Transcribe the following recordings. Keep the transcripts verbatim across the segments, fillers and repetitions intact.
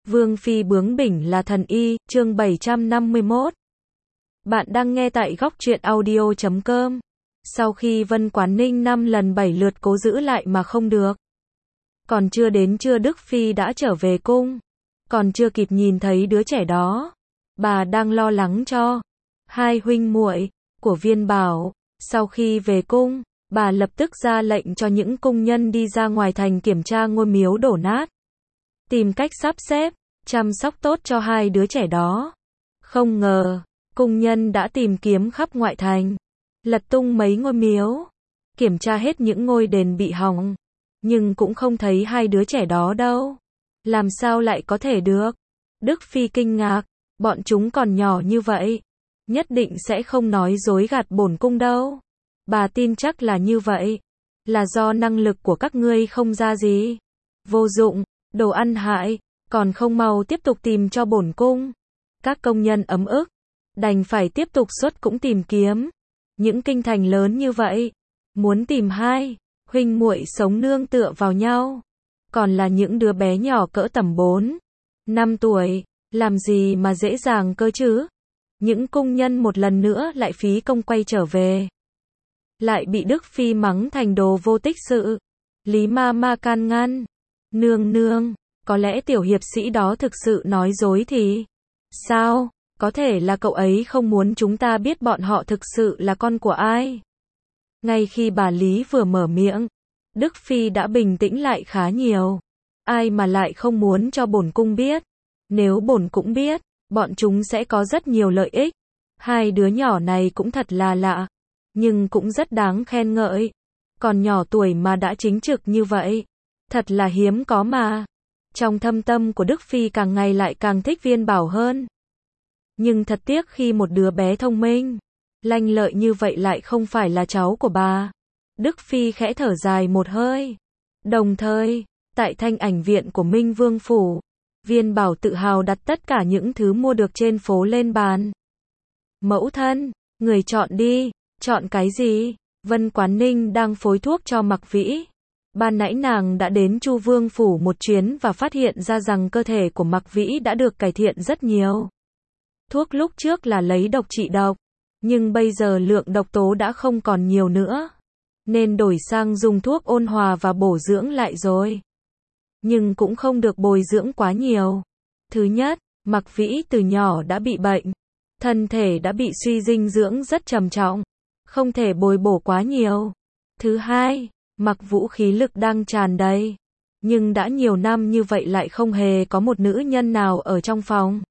Vương phi bướng bỉnh là thần y, chương bảy trăm năm mươi mốt. Bạn đang nghe tại góc truyện audio chấm com. Sau khi Vân Quán Ninh năm lần bảy lượt cố giữ lại mà không được. Còn chưa đến trưa Đức Phi đã trở về cung. Còn chưa kịp nhìn thấy đứa trẻ đó. Bà đang lo lắng cho hai huynh muội của Viên Bảo. Sau khi về cung, bà lập tức ra lệnh cho những cung nhân đi ra ngoài thành kiểm tra ngôi miếu đổ nát. Tìm cách sắp xếp, chăm sóc tốt cho hai đứa trẻ đó. Không ngờ, cung nhân đã tìm kiếm khắp ngoại thành, lật tung mấy ngôi miếu, kiểm tra hết những ngôi đền bị hỏng, nhưng cũng không thấy hai đứa trẻ đó đâu. Làm sao lại có thể được? Đức Phi kinh ngạc, bọn chúng còn nhỏ như vậy, nhất định sẽ không nói dối gạt bổn cung đâu. Bà tin chắc là như vậy, là do năng lực của các ngươi không ra gì. Vô dụng, đồ ăn hại, còn không mau tiếp tục tìm cho bổn cung. Các công nhân ấm ức, đành phải tiếp tục xuất cũng tìm kiếm. Những kinh thành lớn như vậy, muốn tìm hai huynh muội sống nương tựa vào nhau, còn là những đứa bé nhỏ cỡ tầm bốn, năm tuổi, làm gì mà dễ dàng cơ chứ? Những cung nhân một lần nữa lại phí công quay trở về. Lại bị Đức Phi mắng thành đồ vô tích sự. Lý ma ma can ngăn. Nương nương, có lẽ tiểu hiệp sĩ đó thực sự nói dối thì sao? Có thể là cậu ấy không muốn chúng ta biết bọn họ thực sự là con của ai. Ngay khi bà Lý vừa mở miệng, Đức Phi đã bình tĩnh lại khá nhiều. Ai mà lại không muốn cho bổn cung biết. Nếu bổn cũng biết, bọn chúng sẽ có rất nhiều lợi ích. Hai đứa nhỏ này cũng thật là lạ, nhưng cũng rất đáng khen ngợi. Còn nhỏ tuổi mà đã chính trực như vậy, thật là hiếm có mà. Trong thâm tâm của Đức Phi càng ngày lại càng thích Viên Bảo hơn. Nhưng thật tiếc khi một đứa bé thông minh, lanh lợi như vậy lại không phải là cháu của bà. Đức Phi khẽ thở dài một hơi. Đồng thời, tại thanh ảnh viện của Minh Vương Phủ, Viên Bảo tự hào đặt tất cả những thứ mua được trên phố lên bàn. Mẫu thân, người chọn đi, chọn cái gì? Vân Quán Ninh đang phối thuốc cho Mặc Vĩ. Ban nãy nàng đã đến Chu Vương Phủ một chuyến và phát hiện ra rằng cơ thể của Mặc Vĩ đã được cải thiện rất nhiều. Thuốc lúc trước là lấy độc trị độc, nhưng bây giờ lượng độc tố đã không còn nhiều nữa, nên đổi sang dùng thuốc ôn hòa và bổ dưỡng lại rồi. Nhưng cũng không được bồi dưỡng quá nhiều. Thứ nhất, Mặc Vĩ từ nhỏ đã bị bệnh, thân thể đã bị suy dinh dưỡng rất trầm trọng, không thể bồi bổ quá nhiều. Thứ hai, Mặc Vũ khí lực đang tràn đầy, nhưng đã nhiều năm như vậy lại không hề có một nữ nhân nào ở trong phòng.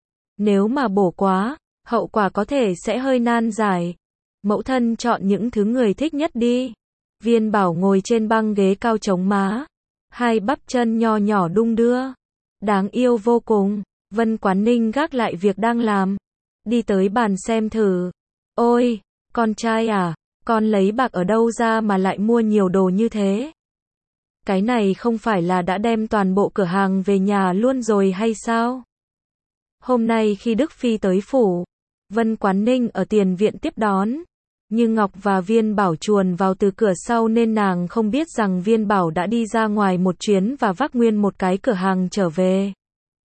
Nếu mà bổ quá, hậu quả có thể sẽ hơi nan giải. Mẫu thân chọn những thứ người thích nhất đi. Viên Bảo ngồi trên băng ghế cao chống má, hai bắp chân nho nhỏ đung đưa, đáng yêu vô cùng. Vân Quán Ninh gác lại việc đang làm, đi tới bàn xem thử. Ôi, con trai à, con lấy bạc ở đâu ra mà lại mua nhiều đồ như thế? Cái này không phải là đã đem toàn bộ cửa hàng về nhà luôn rồi hay sao? Hôm nay khi Đức Phi tới phủ, Vân Quán Ninh ở tiền viện tiếp đón. Nhưng Ngọc và Viên Bảo chuồn vào từ cửa sau nên nàng không biết rằng Viên Bảo đã đi ra ngoài một chuyến và vác nguyên một cái cửa hàng trở về.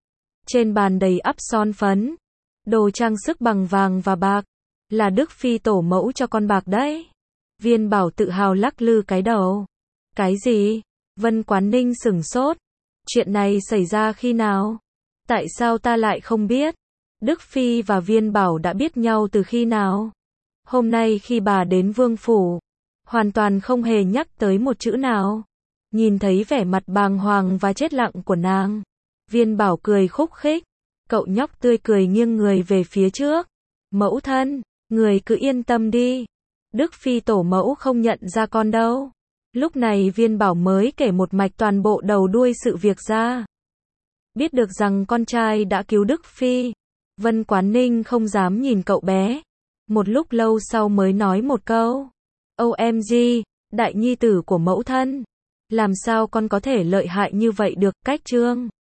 Trên bàn đầy ắp son phấn, đồ trang sức bằng vàng và bạc, là Đức Phi tổ mẫu cho con bạc đấy. Viên Bảo tự hào lắc lư cái đầu. Cái gì? Vân Quán Ninh sửng sốt. Chuyện này xảy ra khi nào? Tại sao ta lại không biết? Đức Phi và Viên Bảo đã biết nhau từ khi nào? Hôm nay khi bà đến Vương Phủ, hoàn toàn không hề nhắc tới một chữ nào. Nhìn thấy vẻ mặt bàng hoàng và chết lặng của nàng, Viên Bảo cười khúc khích. Cậu nhóc tươi cười nghiêng người về phía trước. Mẫu thân, người cứ yên tâm đi. Đức Phi tổ mẫu không nhận ra con đâu. Lúc này Viên Bảo mới kể một mạch toàn bộ đầu đuôi sự việc ra. Biết được rằng con trai đã cứu Đức Phi, Vân Quán Ninh không dám nhìn cậu bé. Một lúc lâu sau mới nói một câu. O M G, đại nhi tử của mẫu thân. Làm sao con có thể lợi hại như vậy được? Cách trương